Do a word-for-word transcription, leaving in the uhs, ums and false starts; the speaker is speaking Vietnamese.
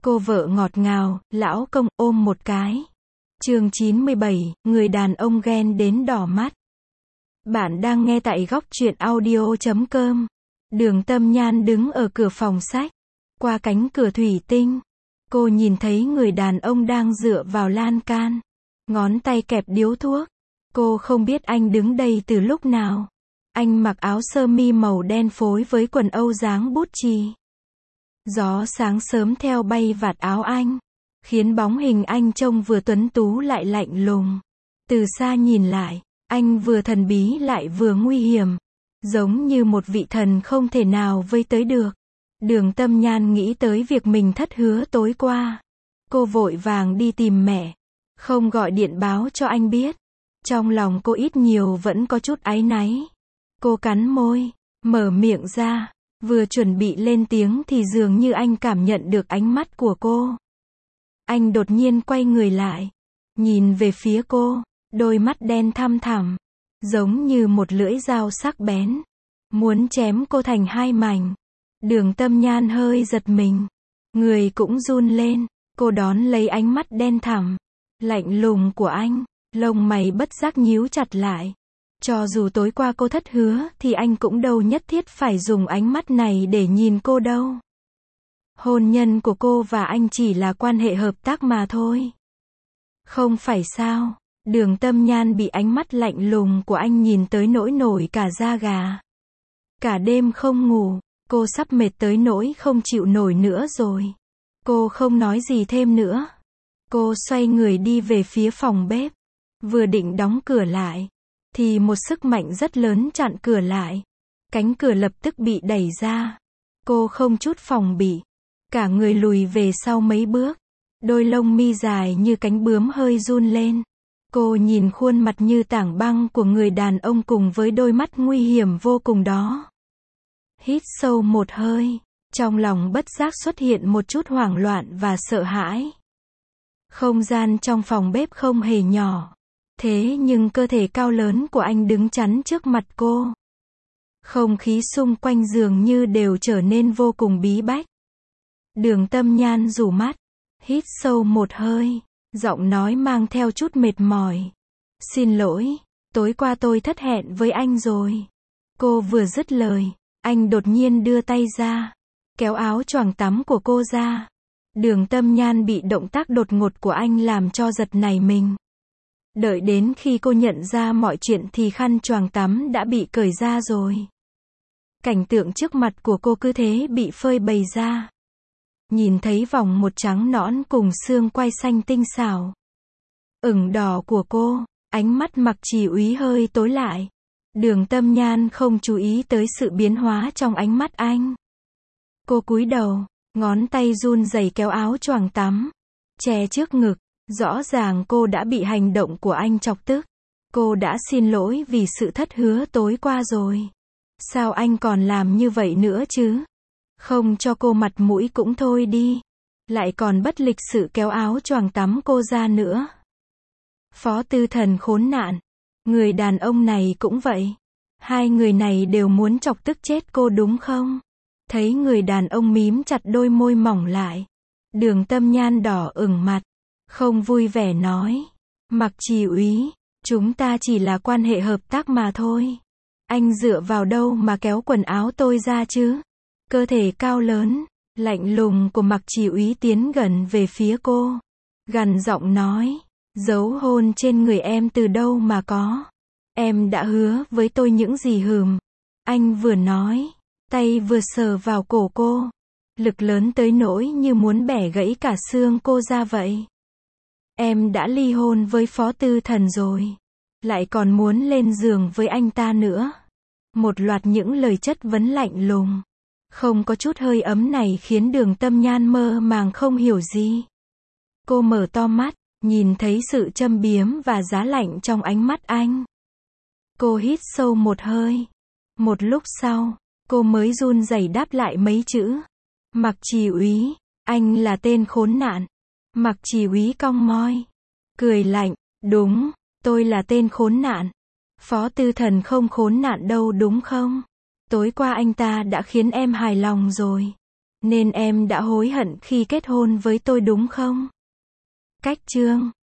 Cô vợ ngọt ngào, lão công, ôm một cái. Chương chín mươi bảy, người đàn ông ghen đến đỏ mắt. Bạn đang nghe tại góc truyện audio chấm com. Đường Tâm Nhan đứng ở cửa phòng sách. Qua cánh cửa thủy tinh, cô nhìn thấy người đàn ông đang dựa vào lan can. Ngón tay kẹp điếu thuốc. Cô không biết anh đứng đây từ lúc nào. Anh mặc áo sơ mi màu đen phối với quần âu dáng bút chì. Gió sáng sớm theo bay vạt áo anh, khiến bóng hình anh trông vừa tuấn tú lại lạnh lùng. Từ xa nhìn lại, anh vừa thần bí lại vừa nguy hiểm, giống như một vị thần không thể nào vây tới được. Đường Tâm Nhan nghĩ tới việc mình thất hứa tối qua. Cô vội vàng đi tìm mẹ, không gọi điện báo cho anh biết. Trong lòng cô ít nhiều vẫn có chút áy náy. Cô cắn môi, mở miệng ra, vừa chuẩn bị lên tiếng thì dường như anh cảm nhận được ánh mắt của cô. Anh đột nhiên quay người lại, nhìn về phía cô, đôi mắt đen thăm thẳm, giống như một lưỡi dao sắc bén, muốn chém cô thành hai mảnh. Đường Tâm Nhan hơi giật mình, người cũng run lên, cô đón lấy ánh mắt đen thẳm, lạnh lùng của anh, lông mày bất giác nhíu chặt lại. Cho dù tối qua cô thất hứa thì anh cũng đâu nhất thiết phải dùng ánh mắt này để nhìn cô đâu. Hôn nhân của cô và anh chỉ là quan hệ hợp tác mà thôi. Không phải sao? Đường Tâm Nhan bị ánh mắt lạnh lùng của anh nhìn tới nỗi nổi cả da gà. Cả đêm không ngủ, cô sắp mệt tới nỗi không chịu nổi nữa rồi. Cô không nói gì thêm nữa. Cô xoay người đi về phía phòng bếp. Vừa định đóng cửa lại, thì một sức mạnh rất lớn chặn cửa lại. Cánh cửa lập tức bị đẩy ra. Cô không chút phòng bị, cả người lùi về sau mấy bước. Đôi lông mi dài như cánh bướm hơi run lên. Cô nhìn khuôn mặt như tảng băng của người đàn ông cùng với đôi mắt nguy hiểm vô cùng đó. Hít sâu một hơi, trong lòng bất giác xuất hiện một chút hoảng loạn và sợ hãi. Không gian trong phòng bếp không hề nhỏ. Thế nhưng cơ thể cao lớn của anh đứng chắn trước mặt cô. Không khí xung quanh dường như đều trở nên vô cùng bí bách. Đường Tâm Nhan rủ mắt, hít sâu một hơi, giọng nói mang theo chút mệt mỏi. Xin lỗi, tối qua tôi thất hẹn với anh rồi. Cô vừa dứt lời, anh đột nhiên đưa tay ra, kéo áo choàng tắm của cô ra. Đường Tâm Nhan bị động tác đột ngột của anh làm cho giật nảy mình. Đợi đến khi cô nhận ra mọi chuyện thì khăn choàng tắm đã bị cởi ra rồi. Cảnh tượng trước mặt của cô cứ thế bị phơi bày ra. Nhìn thấy vòng một trắng nõn cùng xương quai xanh tinh xảo, ửng đỏ của cô, ánh mắt Mặc Trì Úy hơi tối lại. Đường Tâm Nhan không chú ý tới sự biến hóa trong ánh mắt anh. Cô cúi đầu, ngón tay run rẩy kéo áo choàng tắm, che trước ngực. Rõ ràng cô đã bị hành động của anh chọc tức. Cô đã xin lỗi vì sự thất hứa tối qua rồi. Sao anh còn làm như vậy nữa chứ? Không cho cô mặt mũi cũng thôi đi. Lại còn bất lịch sự kéo áo choàng tắm cô ra nữa. Phó Tư Thần khốn nạn. Người đàn ông này cũng vậy. Hai người này đều muốn chọc tức chết cô đúng không? Thấy người đàn ông mím chặt đôi môi mỏng lại. Đường Tâm Nhan đỏ ửng mặt. Không vui vẻ nói. Mặc Trì Úy, chúng ta chỉ là quan hệ hợp tác mà thôi. Anh dựa vào đâu mà kéo quần áo tôi ra chứ? Cơ thể cao lớn, lạnh lùng của Mặc Trì Úy tiến gần về phía cô. Gằn giọng nói. Dấu hôn trên người em từ đâu mà có? Em đã hứa với tôi những gì hừm? Anh vừa nói, tay vừa sờ vào cổ cô. Lực lớn tới nỗi như muốn bẻ gãy cả xương cô ra vậy. Em đã ly hôn với Phó Tư Thần rồi. Lại còn muốn lên giường với anh ta nữa. Một loạt những lời chất vấn lạnh lùng, không có chút hơi ấm này khiến Đường Tâm Nhan mơ màng không hiểu gì. Cô mở to mắt, nhìn thấy sự châm biếm và giá lạnh trong ánh mắt anh. Cô hít sâu một hơi. Một lúc sau, cô mới run rẩy đáp lại mấy chữ. Mặc Trì Úy, anh là tên khốn nạn. Mặc Trì Úy cong môi, cười lạnh, đúng, tôi là tên khốn nạn. Phó Tư Thần không khốn nạn đâu đúng không? Tối qua anh ta đã khiến em hài lòng rồi. Nên em đã hối hận khi kết hôn với tôi đúng không? Cách chương